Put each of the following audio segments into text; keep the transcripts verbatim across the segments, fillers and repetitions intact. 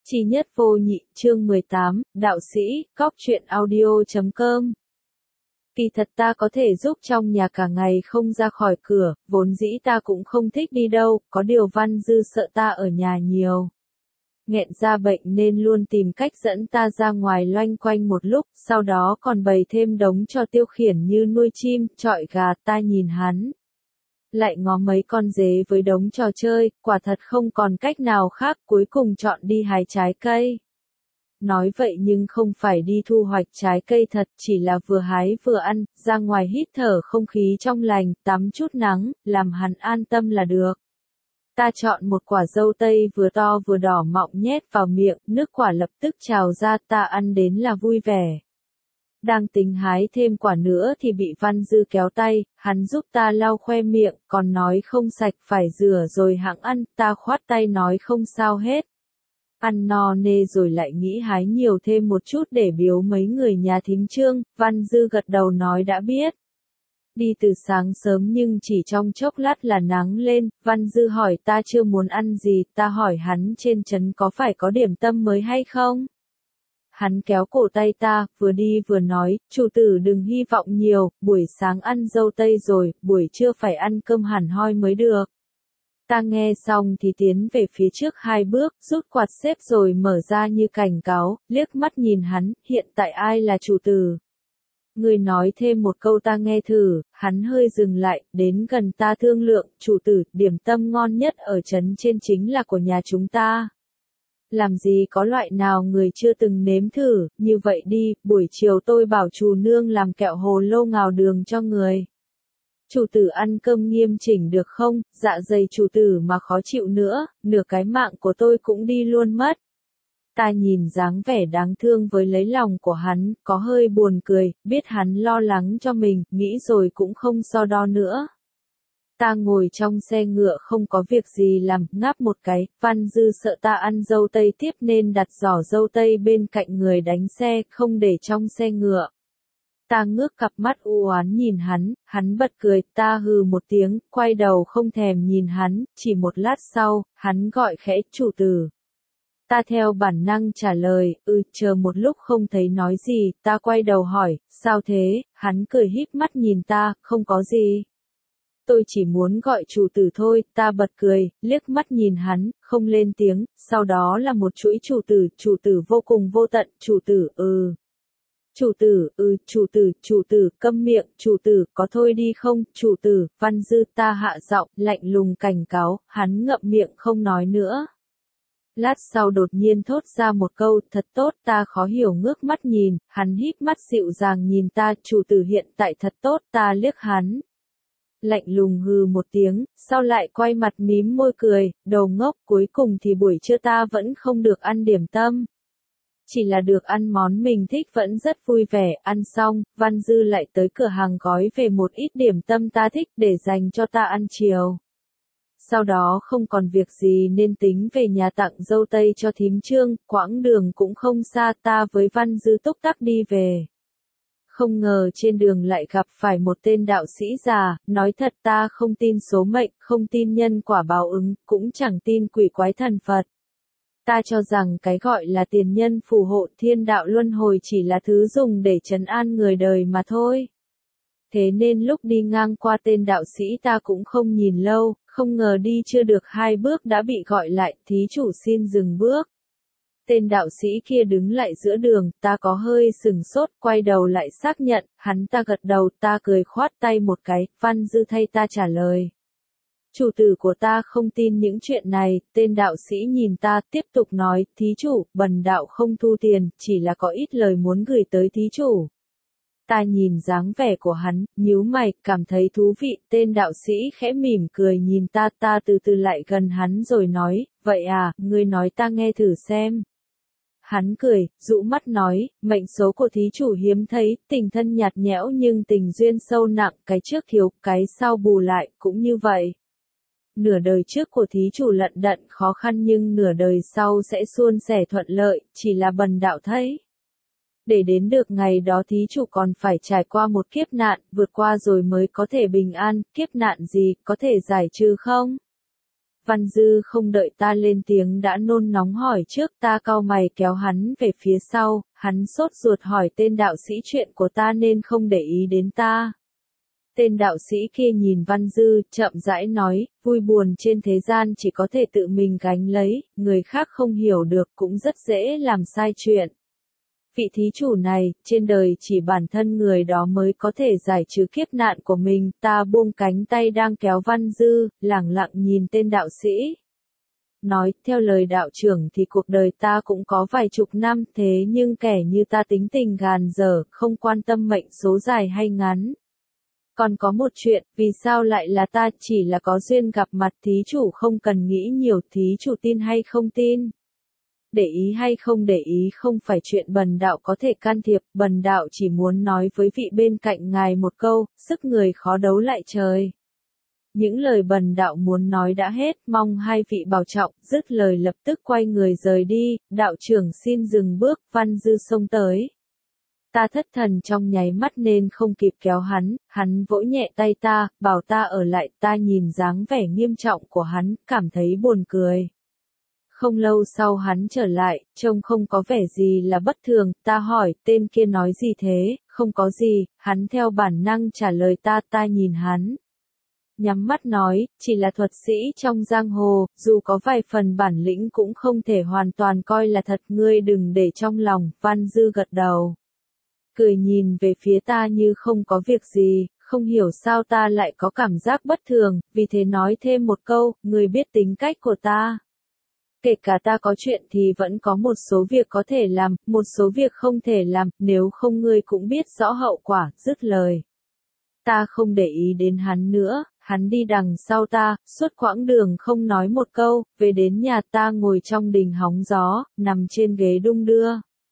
Chi nhất vô nhị, chương mười tám, đạo sĩ, cóc truyện audio chấm com. Kỳ thật ta có thể giúp trong nhà cả ngày không ra khỏi cửa, vốn dĩ ta cũng không thích đi đâu, có điều Văn Dư sợ ta ở nhà nhiều. Nghẹn ra bệnh nên luôn tìm cách dẫn ta ra ngoài loanh quanh một lúc, sau đó còn bày thêm đống trò tiêu khiển như nuôi chim, chọi gà. Ta nhìn hắn lại ngó mấy con dế với đống trò chơi, quả thật không còn cách nào khác, cuối cùng chọn đi hái trái cây. Nói vậy nhưng không phải đi thu hoạch trái cây thật, chỉ là vừa hái vừa ăn, ra ngoài hít thở không khí trong lành, tắm chút nắng, làm hắn an tâm là được. Ta chọn một quả dâu tây vừa to vừa đỏ mọng nhét vào miệng, nước quả lập tức trào ra, ta ăn đến là vui vẻ. Đang tính hái thêm quả nữa thì bị Văn Dư kéo tay, hắn giúp ta lau khoe miệng, còn nói không sạch phải rửa rồi hẵng ăn, ta khoát tay nói không sao hết. Ăn no nê rồi lại nghĩ hái nhiều thêm một chút để biếu mấy người nhà thím Trương, Văn Dư gật đầu nói đã biết. Đi từ sáng sớm nhưng chỉ trong chốc lát là nắng lên, Văn Dư hỏi ta chưa muốn ăn gì, ta hỏi hắn trên trấn có phải có điểm tâm mới hay không? Hắn kéo cổ tay ta, vừa đi vừa nói, chủ tử đừng hy vọng nhiều, buổi sáng ăn dâu tây rồi, buổi trưa phải ăn cơm hẳn hoi mới được. Ta nghe xong thì tiến về phía trước hai bước, rút quạt xếp rồi mở ra như cảnh cáo, liếc mắt nhìn hắn, hiện tại ai là chủ tử? Người nói thêm một câu ta nghe thử, hắn hơi dừng lại, đến gần ta thương lượng, chủ tử, điểm tâm ngon nhất ở trấn trên chính là của nhà chúng ta. Làm gì có loại nào người chưa từng nếm thử, như vậy đi, buổi chiều tôi bảo chủ nương làm kẹo hồ lô ngào đường cho người. Chủ tử ăn cơm nghiêm chỉnh được không, dạ dày chủ tử mà khó chịu nữa, nửa cái mạng của tôi cũng đi luôn mất. Ta nhìn dáng vẻ đáng thương với lấy lòng của hắn, có hơi buồn cười, biết hắn lo lắng cho mình, nghĩ rồi cũng không so đo nữa. Ta ngồi trong xe ngựa không có việc gì làm, ngáp một cái, Văn Dư sợ ta ăn dâu tây tiếp nên đặt giỏ dâu tây bên cạnh người đánh xe, không để trong xe ngựa. Ta ngước cặp mắt u oán nhìn hắn, hắn bật cười, ta hừ một tiếng, quay đầu không thèm nhìn hắn, chỉ một lát sau, hắn gọi khẽ, chủ tử. Ta theo bản năng trả lời, ừ, chờ một lúc không thấy nói gì, ta quay đầu hỏi, sao thế, hắn cười híp mắt nhìn ta, không có gì. Tôi chỉ muốn gọi chủ tử thôi, ta bật cười, liếc mắt nhìn hắn, không lên tiếng, sau đó là một chuỗi chủ tử, chủ tử vô cùng vô tận, chủ tử, ừ. Chủ tử, ừ, chủ tử, chủ tử, câm miệng, chủ tử, có thôi đi không, chủ tử, Văn Dư, ta hạ giọng, lạnh lùng cảnh cáo, hắn ngậm miệng không nói nữa. Lát sau đột nhiên thốt ra một câu, thật tốt, ta khó hiểu ngước mắt nhìn, hắn híp mắt dịu dàng nhìn ta, chủ tử hiện tại thật tốt, ta liếc hắn. Lạnh lùng hừ một tiếng, sau lại quay mặt mím môi cười, đồ ngốc, cuối cùng thì buổi trưa ta vẫn không được ăn điểm tâm. Chỉ là được ăn món mình thích vẫn rất vui vẻ, ăn xong, Văn Dư lại tới cửa hàng gói về một ít điểm tâm ta thích để dành cho ta ăn chiều. Sau đó không còn việc gì nên tính về nhà tặng dâu tây cho thím Trương, quãng đường cũng không xa, ta với Văn Dư túc tắc đi về. Không ngờ trên đường lại gặp phải một tên đạo sĩ già, nói thật ta không tin số mệnh, không tin nhân quả báo ứng, cũng chẳng tin quỷ quái thần Phật. Ta cho rằng cái gọi là tiền nhân phù hộ thiên đạo luân hồi chỉ là thứ dùng để trấn an người đời mà thôi. Thế nên lúc đi ngang qua tên đạo sĩ ta cũng không nhìn lâu, không ngờ đi chưa được hai bước đã bị gọi lại, thí chủ xin dừng bước. Tên đạo sĩ kia đứng lại giữa đường, ta có hơi sừng sốt, quay đầu lại xác nhận, hắn ta gật đầu, ta cười khoát tay một cái, Văn Dư thay ta trả lời. Chủ tử của ta không tin những chuyện này, tên đạo sĩ nhìn ta, tiếp tục nói, thí chủ, bần đạo không thu tiền, chỉ là có ít lời muốn gửi tới thí chủ. Ta nhìn dáng vẻ của hắn, nhíu mày, cảm thấy thú vị, tên đạo sĩ khẽ mỉm cười nhìn ta, ta từ từ lại gần hắn rồi nói, vậy à, ngươi nói ta nghe thử xem. Hắn cười, rũ mắt nói, mệnh số của thí chủ hiếm thấy, tình thân nhạt nhẽo nhưng tình duyên sâu nặng, cái trước thiếu, cái sau bù lại, cũng như vậy. Nửa đời trước của thí chủ lận đận khó khăn nhưng nửa đời sau sẽ suôn sẻ thuận lợi, chỉ là bần đạo thấy. Để đến được ngày đó thí chủ còn phải trải qua một kiếp nạn, vượt qua rồi mới có thể bình an, kiếp nạn gì, có thể giải trừ không? Văn Dư không đợi ta lên tiếng đã nôn nóng hỏi trước, ta cau mày kéo hắn về phía sau, hắn sốt ruột hỏi tên đạo sĩ chuyện của ta nên không để ý đến ta. Tên đạo sĩ kia nhìn Văn Dư, chậm rãi nói, vui buồn trên thế gian chỉ có thể tự mình gánh lấy, người khác không hiểu được cũng rất dễ làm sai chuyện. Vị thí chủ này, trên đời chỉ bản thân người đó mới có thể giải trừ kiếp nạn của mình, ta buông cánh tay đang kéo Văn Dư, lẳng lặng nhìn tên đạo sĩ. Nói, theo lời đạo trưởng thì cuộc đời ta cũng có vài chục năm, thế nhưng kẻ như ta tính tình gàn dở, không quan tâm mệnh số dài hay ngắn. Còn có một chuyện, vì sao lại là ta, chỉ là có duyên gặp mặt thí chủ không cần nghĩ nhiều, thí chủ tin hay không tin. Để ý hay không để ý không phải chuyện bần đạo có thể can thiệp, bần đạo chỉ muốn nói với vị bên cạnh ngài một câu, sức người khó đấu lại trời. Những lời bần đạo muốn nói đã hết, mong hai vị bảo trọng, dứt lời lập tức quay người rời đi, đạo trưởng xin dừng bước, Văn Dư xông tới. Ta thất thần trong nháy mắt nên không kịp kéo hắn, hắn vỗ nhẹ tay ta, bảo ta ở lại, ta nhìn dáng vẻ nghiêm trọng của hắn, cảm thấy buồn cười. Không lâu sau hắn trở lại, trông không có vẻ gì là bất thường, ta hỏi, tên kia nói gì thế, không có gì, hắn theo bản năng trả lời ta, ta nhìn hắn. Nhắm mắt nói, chỉ là thuật sĩ trong giang hồ, dù có vài phần bản lĩnh cũng không thể hoàn toàn coi là thật, ngươi đừng để trong lòng, Văn Dư gật đầu. Cười nhìn về phía ta như không có việc gì, không hiểu sao ta lại có cảm giác bất thường, vì thế nói thêm một câu, ngươi biết tính cách của ta. Kể cả ta có chuyện thì vẫn có một số việc có thể làm, một số việc không thể làm, nếu không ngươi cũng biết rõ hậu quả, dứt lời. Ta không để ý đến hắn nữa, hắn đi đằng sau ta, suốt quãng đường không nói một câu, về đến nhà ta ngồi trong đình hóng gió, nằm trên ghế đung đưa.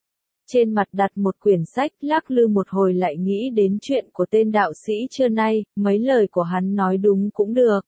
Trên mặt đặt một quyển sách, lắc lư một hồi lại nghĩ đến chuyện của tên đạo sĩ trưa nay, mấy lời của hắn nói đúng cũng được.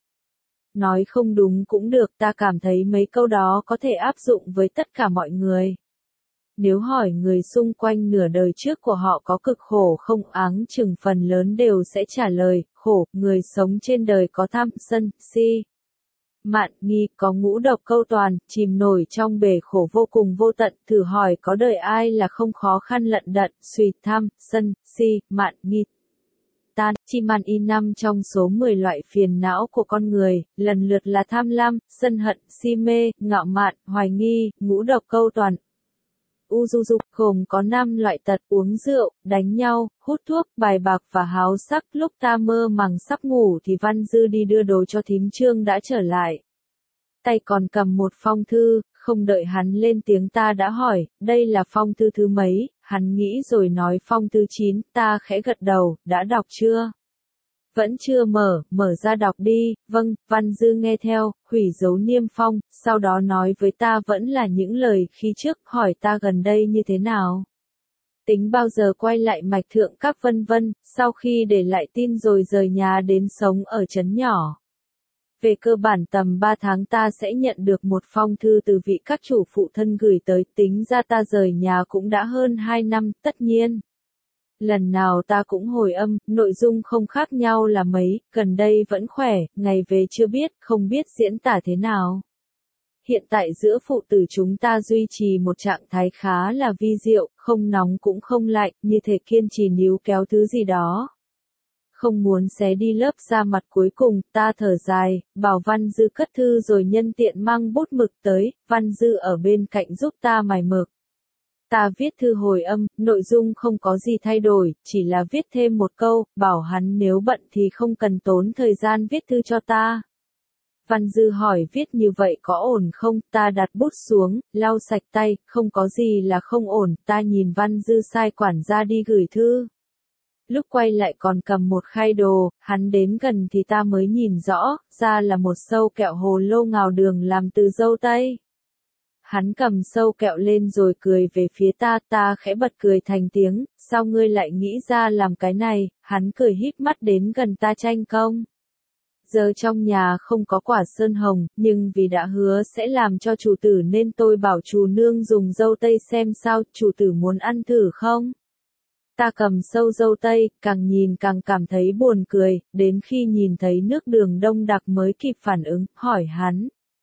Nói không đúng cũng được, ta cảm thấy mấy câu đó có thể áp dụng với tất cả mọi người. Nếu hỏi người xung quanh nửa đời trước của họ có cực khổ không, áng chừng phần lớn đều sẽ trả lời, khổ, người sống trên đời có tham, sân, si. Mạn, nghi, có ngũ độc câu toàn, chìm nổi trong bể khổ vô cùng vô tận, thử hỏi có đời ai là không khó khăn lận đận, suy, tham, sân, si, mạn, nghi. Tan, chi man y năm trong số mười loại phiền não của con người, lần lượt là tham lam, sân hận, si mê, ngạo mạn, hoài nghi, ngũ độc câu toàn. Uzuzu, gồm có năm loại tật, uống rượu, đánh nhau, hút thuốc, bài bạc và háo sắc. Lúc ta mơ màng sắp ngủ thì Văn Dư đi đưa đồ cho thím Trương đã trở lại. Tay còn cầm một phong thư, không đợi hắn lên tiếng ta đã hỏi, đây là phong thư thứ mấy, hắn nghĩ rồi nói phong thư chín, ta khẽ gật đầu, đã đọc chưa? Vẫn chưa mở, mở ra đọc đi, vâng, Văn Dư nghe theo, hủy dấu niêm phong, sau đó nói với ta vẫn là những lời khi trước, hỏi ta gần đây như thế nào. Tính bao giờ quay lại mạch thượng các vân vân, sau khi để lại tin rồi rời nhà đến sống ở trấn nhỏ. Về cơ bản tầm ba tháng ta sẽ nhận được một phong thư từ vị các chủ phụ thân gửi tới, tính ra ta rời nhà cũng đã hơn hai năm, tất nhiên. Lần nào ta cũng hồi âm, nội dung không khác nhau là mấy, gần đây vẫn khỏe, ngày về chưa biết, không biết diễn tả thế nào. Hiện tại giữa phụ tử chúng ta duy trì một trạng thái khá là vi diệu, không nóng cũng không lạnh, như thể kiên trì níu kéo thứ gì đó. Không muốn xé đi lớp da mặt cuối cùng, ta thở dài, bảo Văn Dư cất thư rồi nhân tiện mang bút mực tới, Văn Dư ở bên cạnh giúp ta mài mực. Ta viết thư hồi âm, nội dung không có gì thay đổi, chỉ là viết thêm một câu, bảo hắn nếu bận thì không cần tốn thời gian viết thư cho ta. Văn Dư hỏi viết như vậy có ổn không, ta đặt bút xuống, lau sạch tay, không có gì là không ổn, ta nhìn Văn Dư sai quản gia đi gửi thư. Lúc quay lại còn cầm một khay đồ, hắn đến gần thì ta mới nhìn rõ, ra là một sâu kẹo hồ lô ngào đường làm từ dâu tây. Hắn cầm sâu kẹo lên rồi cười về phía ta, ta khẽ bật cười thành tiếng, sao ngươi lại nghĩ ra làm cái này, hắn cười híp mắt đến gần ta tranh công. Giờ trong nhà không có quả sơn hồng, nhưng vì đã hứa sẽ làm cho chủ tử nên tôi bảo chủ nương dùng dâu tây xem sao, chủ tử muốn ăn thử không? Ta cầm sâu dâu tây, càng nhìn càng cảm thấy buồn cười, đến khi nhìn thấy nước đường đông đặc mới kịp phản ứng, hỏi hắn.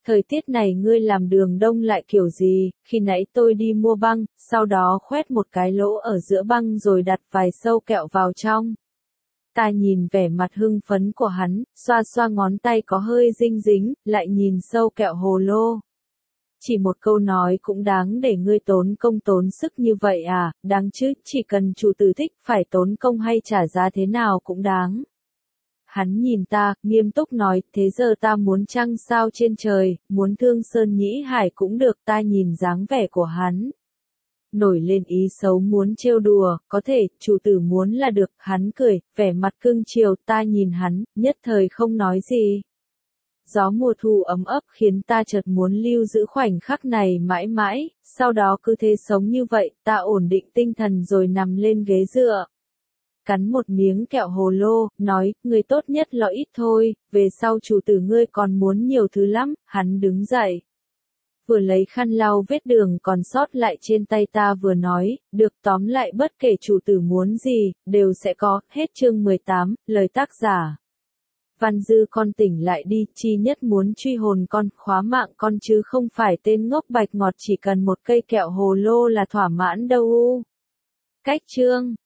thời tiết này ngươi làm đường đông lại kiểu gì, khi nãy tôi đi mua băng, sau đó khoét một cái lỗ ở giữa băng rồi đặt vài sâu kẹo vào trong. Ta nhìn vẻ mặt hưng phấn của hắn, xoa xoa ngón tay có hơi dinh dính, lại nhìn sâu kẹo hồ lô. Chỉ một câu nói cũng đáng để ngươi tốn công tốn sức như vậy à, đáng chứ, chỉ cần chủ tử thích phải tốn công hay trả giá thế nào cũng đáng. Hắn nhìn ta, nghiêm túc nói, thế giờ ta muốn trăng sao trên trời, muốn thương sơn nhĩ hải cũng được, ta nhìn dáng vẻ của hắn. Nổi lên ý xấu muốn trêu đùa, có thể, chủ tử muốn là được, hắn cười, vẻ mặt cưng chiều, ta nhìn hắn, nhất thời không nói gì. Gió mùa thu ấm ấp khiến ta chợt muốn lưu giữ khoảnh khắc này mãi mãi, sau đó cứ thế sống như vậy, ta ổn định tinh thần rồi nằm lên ghế dựa. Cắn một miếng kẹo hồ lô, nói, người tốt nhất lo ít thôi, về sau chủ tử ngươi còn muốn nhiều thứ lắm, hắn đứng dậy. Vừa lấy khăn lau vết đường còn sót lại trên tay ta vừa nói, được tóm lại bất kể chủ tử muốn gì, đều sẽ có, hết chương mười tám, lời tác giả. Văn Dư con tỉnh lại đi, chi nhất muốn truy hồn con, khóa mạng con chứ không phải tên ngốc bạch ngọt chỉ cần một cây kẹo hồ lô là thỏa mãn đâu u. Cách chương